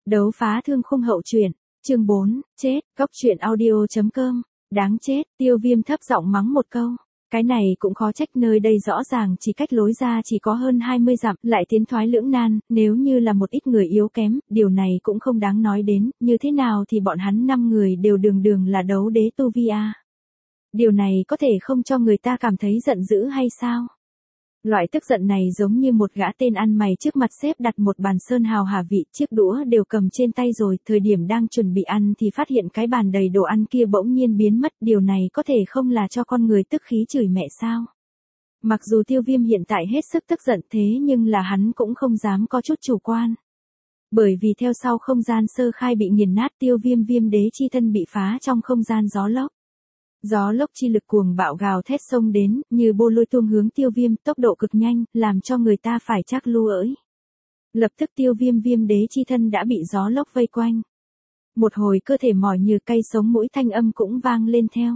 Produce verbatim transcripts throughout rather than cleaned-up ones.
Đấu phá thương khung hậu truyện, chương bốn, chết, góc truyện audio.com, đáng chết, Tiêu Viêm thấp giọng mắng một câu. Cái này cũng khó trách, nơi đây rõ ràng chỉ cách lối ra chỉ có hơn hai mươi dặm, lại tiến thoái lưỡng nan, nếu như là một ít người yếu kém, điều này cũng không đáng nói đến, như thế nào thì bọn hắn năm người đều đường đường là đấu đế tu vi a. Điều này có thể không cho người ta cảm thấy giận dữ hay sao? Loại tức giận này giống như một gã tên ăn mày trước mặt xếp đặt một bàn sơn hào hà vị, chiếc đũa đều cầm trên tay rồi, thời điểm đang chuẩn bị ăn thì phát hiện cái bàn đầy đồ ăn kia bỗng nhiên biến mất, điều này có thể không là cho con người tức khí chửi mẹ sao? Mặc dù Tiêu Viêm hiện tại hết sức tức giận thế nhưng là hắn cũng không dám có chút chủ quan. Bởi vì theo sau không gian sơ khai bị nghiền nát, Tiêu Viêm viêm đế chi thân bị phá trong không gian gió lốc. Gió lốc chi lực cuồng bạo gào thét xông đến, như bô lôi tuông hướng Tiêu Viêm, tốc độ cực nhanh, làm cho người ta phải chắc lu ỡi. Lập tức Tiêu Viêm viêm đế chi thân đã bị gió lốc vây quanh. Một hồi cơ thể mỏi như cây sống mũi, thanh âm cũng vang lên theo.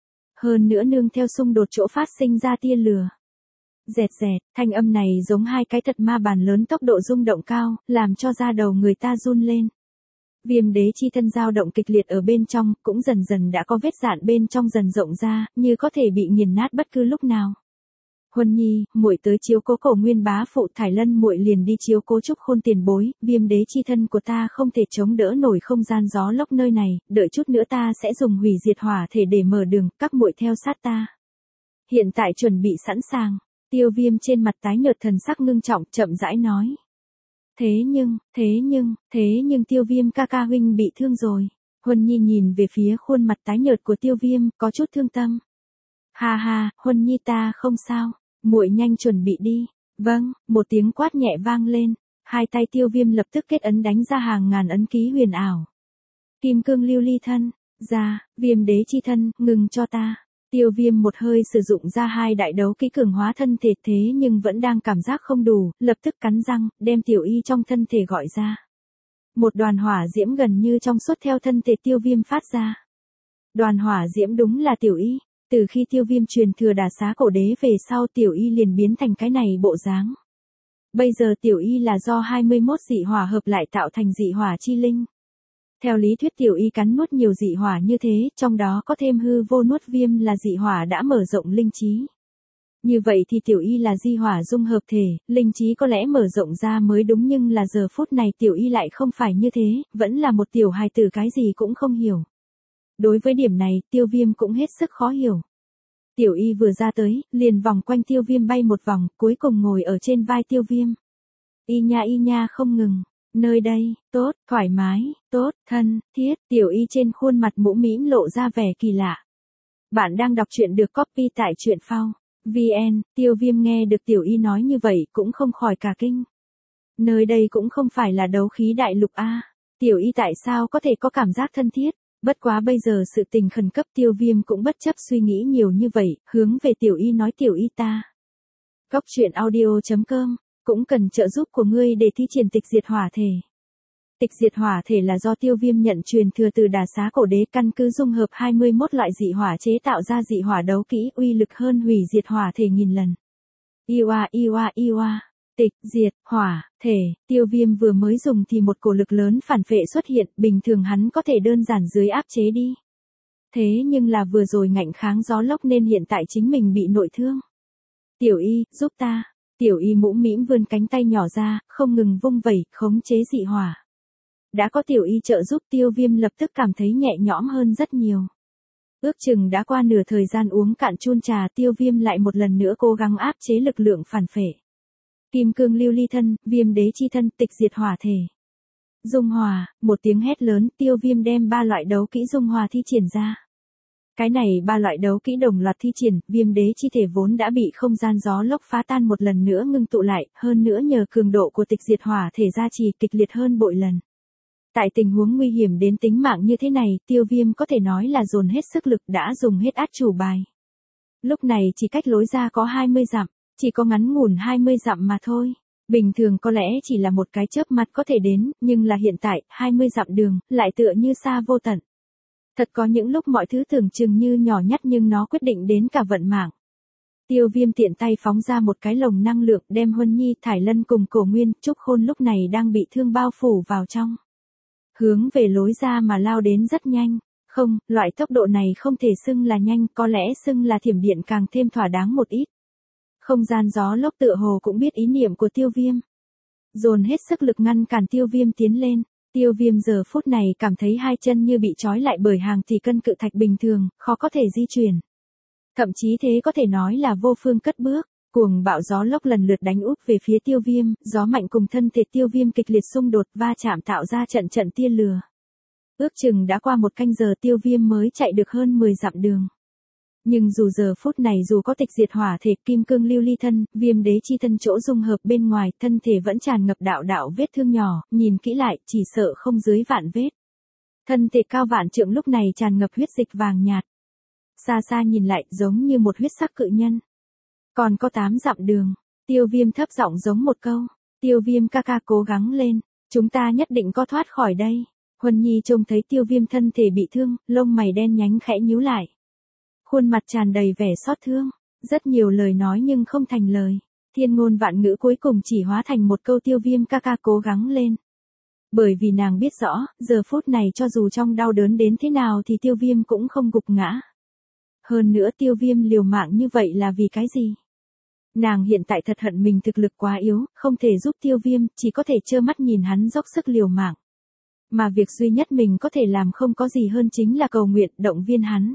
Hơn nữa nương theo xung đột chỗ phát sinh ra tia lửa. Dẹt dẹt, thanh âm này giống hai cái thật ma bàn lớn, tốc độ rung động cao, làm cho da đầu người ta run lên. Viêm đế chi thân dao động kịch liệt ở bên trong, cũng dần dần đã có vết dạn bên trong dần rộng ra, như có thể bị nghiền nát bất cứ lúc nào. Huân Nhi, muội tới chiếu cố Cổ Nguyên bá phụ, Thải Lân muội liền đi chiếu cố Trúc Khôn tiền bối, viêm đế chi thân của ta không thể chống đỡ nổi không gian gió lốc nơi này, đợi chút nữa ta sẽ dùng hủy diệt hỏa thể để mở đường, các muội theo sát ta. Hiện tại chuẩn bị sẵn sàng. Tiêu Viêm trên mặt tái nhợt, thần sắc ngưng trọng, chậm rãi nói. Thế nhưng, thế nhưng, thế nhưng Tiêu Viêm ca ca huynh bị thương rồi. Huân Nhi nhìn về phía khuôn mặt tái nhợt của Tiêu Viêm, có chút thương tâm. Ha ha, Huân Nhi ta không sao, muội nhanh chuẩn bị đi. Vâng, một tiếng quát nhẹ vang lên, hai tay Tiêu Viêm lập tức kết ấn đánh ra hàng ngàn ấn ký huyền ảo. Kim cương lưu ly thân, ra, viêm đế chi thân, ngừng cho ta. Tiêu Viêm một hơi sử dụng ra hai đại đấu kỹ cường hóa thân thể, thế nhưng vẫn đang cảm giác không đủ, lập tức cắn răng, đem Tiểu Y trong thân thể gọi ra. Một đoàn hỏa diễm gần như trong suốt theo thân thể Tiêu Viêm phát ra. Đoàn hỏa diễm đúng là Tiểu Y, từ khi Tiêu Viêm truyền thừa Đà Xá Cổ Đế về sau, Tiểu Y liền biến thành cái này bộ dáng. Bây giờ Tiểu Y là do hai mươi mốt dị hỏa hợp lại tạo thành dị hỏa chi linh. Theo lý thuyết Tiểu Y cắn nuốt nhiều dị hỏa như thế, trong đó có thêm hư vô nuốt viêm là dị hỏa đã mở rộng linh trí. Như vậy thì Tiểu Y là di hỏa dung hợp thể, linh trí có lẽ mở rộng ra mới đúng, nhưng là giờ phút này Tiểu Y lại không phải như thế, vẫn là một tiểu hài tử cái gì cũng không hiểu. Đối với điểm này, Tiêu Viêm cũng hết sức khó hiểu. Tiểu Y vừa ra tới, liền vòng quanh Tiêu Viêm bay một vòng, cuối cùng ngồi ở trên vai Tiêu Viêm. Y nha y nha không ngừng. Nơi đây, tốt, thoải mái, tốt, thân, thiết, Tiểu Y trên khuôn mặt mũm mĩm lộ ra vẻ kỳ lạ. Bạn đang đọc truyện được copy tại truyện phao chấm vn, Tiêu Viêm nghe được Tiểu Y nói như vậy cũng không khỏi cả kinh. Nơi đây cũng không phải là đấu khí đại lục a, Tiểu Y tại sao có thể có cảm giác thân thiết, bất quá bây giờ sự tình khẩn cấp, Tiêu Viêm cũng bất chấp suy nghĩ nhiều như vậy, hướng về Tiểu Y nói, Tiểu Y ta. Góc truyện audio.com cũng cần trợ giúp của ngươi để thi triển tịch diệt hỏa thể. Tịch diệt hỏa thể là do Tiêu Viêm nhận truyền thừa từ Đà Xá Cổ Đế, căn cứ dung hợp hai mươi mốt loại dị hỏa chế tạo ra dị hỏa đấu kỹ, uy lực hơn hủy diệt hỏa thể nghìn lần. Iwa iwa iwa, tịch diệt hỏa thể, Tiêu Viêm vừa mới dùng thì một cổ lực lớn phản phệ xuất hiện, bình thường hắn có thể đơn giản dưới áp chế đi. Thế nhưng là vừa rồi ngạnh kháng gió lốc nên hiện tại chính mình bị nội thương. Tiểu Y, giúp ta. Tiểu Y mũm mĩm vươn cánh tay nhỏ ra, không ngừng vung vẩy, khống chế dị hỏa. Đã có Tiểu Y trợ giúp, Tiêu Viêm lập tức cảm thấy nhẹ nhõm hơn rất nhiều. Ước chừng đã qua nửa thời gian uống cạn chun trà, Tiêu Viêm lại một lần nữa cố gắng áp chế lực lượng phản phệ. Kim cương lưu ly thân, viêm đế chi thân, tịch diệt hỏa thể. Dung hòa, một tiếng hét lớn, Tiêu Viêm đem ba loại đấu kỹ dung hòa thi triển ra. Cái này ba loại đấu kỹ đồng loạt thi triển, viêm đế chi thể vốn đã bị không gian gió lốc phá tan một lần nữa ngưng tụ lại, hơn nữa nhờ cường độ của tịch diệt hỏa thể gia trì kịch liệt hơn bội lần. Tại tình huống nguy hiểm đến tính mạng như thế này, Tiêu Viêm có thể nói là dồn hết sức lực, đã dùng hết át chủ bài. Lúc này chỉ cách lối ra có hai mươi dặm, chỉ có ngắn ngủn hai mươi dặm mà thôi. Bình thường có lẽ chỉ là một cái chớp mắt có thể đến, nhưng là hiện tại, hai mươi dặm đường, lại tựa như xa vô tận. Thật có những lúc mọi thứ tưởng chừng như nhỏ nhặt nhưng nó quyết định đến cả vận mạng. Tiêu Viêm tiện tay phóng ra một cái lồng năng lượng, đem Huân Nhi, Thải Lân cùng Cổ Nguyên, Trúc Khôn lúc này đang bị thương bao phủ vào trong. hướng về lối ra mà lao đến rất nhanh. Không, loại tốc độ này không thể xưng là nhanh, có lẽ xưng là thiểm điện càng thêm thỏa đáng một ít. Không gian gió lốc tựa hồ cũng biết ý niệm của Tiêu Viêm. Dồn hết sức lực ngăn cản Tiêu Viêm tiến lên. Tiêu Viêm giờ phút này cảm thấy hai chân như bị trói lại bởi hàng tỷ cân cự thạch bình thường, khó có thể di chuyển. Thậm chí thế có thể nói là vô phương cất bước. Cuồng bạo gió lốc lần lượt đánh úp về phía Tiêu Viêm, gió mạnh cùng thân thể Tiêu Viêm kịch liệt xung đột va chạm tạo ra trận trận tia lửa. Ước chừng đã qua một canh giờ Tiêu Viêm mới chạy được hơn mười dặm đường. Nhưng dù giờ phút này dù có tịch diệt hỏa thể kim cương lưu ly thân, viêm đế chi thân chỗ dung hợp bên ngoài, thân thể vẫn tràn ngập đạo đạo vết thương nhỏ, nhìn kỹ lại, chỉ sợ không dưới vạn vết. Thân thể cao vạn trượng lúc này tràn ngập huyết dịch vàng nhạt. Xa xa nhìn lại, giống như một huyết sắc cự nhân. Còn có tám dặm đường, Tiêu Viêm thấp giọng giống một câu. Tiêu Viêm ca ca cố gắng lên, chúng ta nhất định có thoát khỏi đây. Huân Nhi trông thấy Tiêu Viêm thân thể bị thương, lông mày đen nhánh khẽ nhíu lại. Khuôn mặt tràn đầy vẻ xót thương, rất nhiều lời nói nhưng không thành lời. Thiên ngôn vạn ngữ cuối cùng chỉ hóa thành một câu Tiêu Viêm ca ca cố gắng lên. Bởi vì nàng biết rõ, giờ phút này cho dù trong đau đớn đến thế nào thì Tiêu Viêm cũng không gục ngã. Hơn nữa Tiêu Viêm liều mạng như vậy là vì cái gì? Nàng hiện tại thật hận mình thực lực quá yếu, không thể giúp Tiêu Viêm, chỉ có thể trơ mắt nhìn hắn dốc sức liều mạng. Mà việc duy nhất mình có thể làm không có gì hơn chính là cầu nguyện, động viên hắn.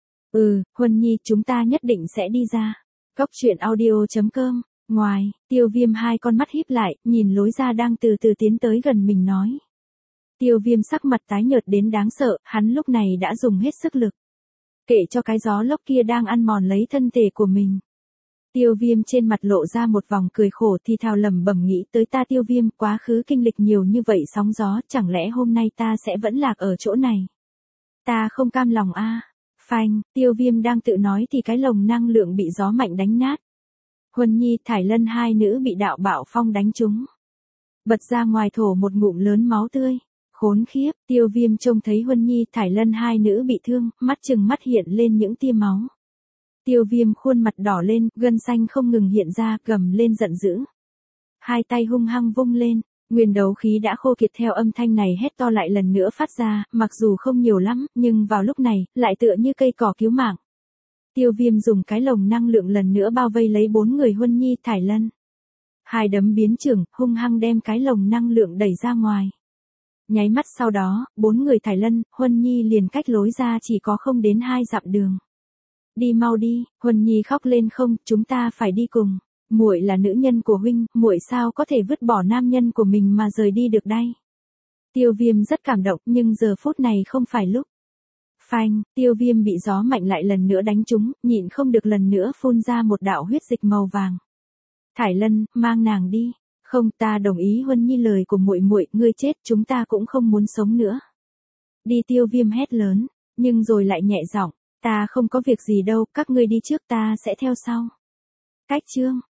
Ừ, Huân Nhi, chúng ta nhất định sẽ đi ra. Cốc truyện audio chấm com. Ngoài, Tiêu Viêm hai con mắt híp lại, nhìn lối ra đang từ từ tiến tới gần mình nói. Tiêu Viêm sắc mặt tái nhợt đến đáng sợ, hắn lúc này đã dùng hết sức lực. Kệ cho cái gió lốc kia đang ăn mòn lấy thân thể của mình. Tiêu Viêm trên mặt lộ ra một vòng cười khổ thì thào lẩm bẩm nghĩ tới ta Tiêu Viêm, quá khứ kinh lịch nhiều như vậy sóng gió, chẳng lẽ hôm nay ta sẽ vẫn lạc ở chỗ này? Ta không cam lòng a. À. Phanh, Tiêu Viêm đang tự nói thì cái lồng năng lượng bị gió mạnh đánh nát. Huân Nhi, Thải Lân hai nữ bị đạo bạo phong đánh trúng. Bật ra ngoài thổ một ngụm lớn máu tươi. Khốn khiếp, Tiêu Viêm trông thấy Huân Nhi, Thải Lân hai nữ bị thương, mắt chừng mắt hiện lên những tia máu. Tiêu Viêm khuôn mặt đỏ lên, gân xanh không ngừng hiện ra, gầm lên giận dữ. Hai tay hung hăng vung lên, nguyên đấu khí đã khô kiệt theo âm thanh này hét to lại lần nữa phát ra, mặc dù không nhiều lắm, nhưng vào lúc này, lại tựa như cây cỏ cứu mạng. Tiêu Viêm dùng cái lồng năng lượng lần nữa bao vây lấy bốn người Huân Nhi, Thải Lân. Hai đấm biến trưởng, hung hăng đem cái lồng năng lượng đẩy ra ngoài. Nháy mắt sau đó, bốn người Thải Lân, Huân Nhi liền cách lối ra chỉ có không đến hai dặm đường. Đi mau đi, Huân Nhi khóc lên không, chúng ta phải đi cùng. Muội là nữ nhân của huynh, muội sao có thể vứt bỏ nam nhân của mình mà rời đi được đây? Tiêu Viêm rất cảm động, nhưng giờ phút này không phải lúc. Phanh, Tiêu Viêm bị gió mạnh lại lần nữa đánh trúng, nhịn không được lần nữa phun ra một đạo huyết dịch màu vàng. Thải Lân, mang nàng đi. Không, ta đồng ý Huân Nhi lời của muội muội, ngươi chết chúng ta cũng không muốn sống nữa. Đi, Tiêu Viêm hét lớn, nhưng rồi lại nhẹ giọng, ta không có việc gì đâu, các ngươi đi trước ta sẽ theo sau. Cách chương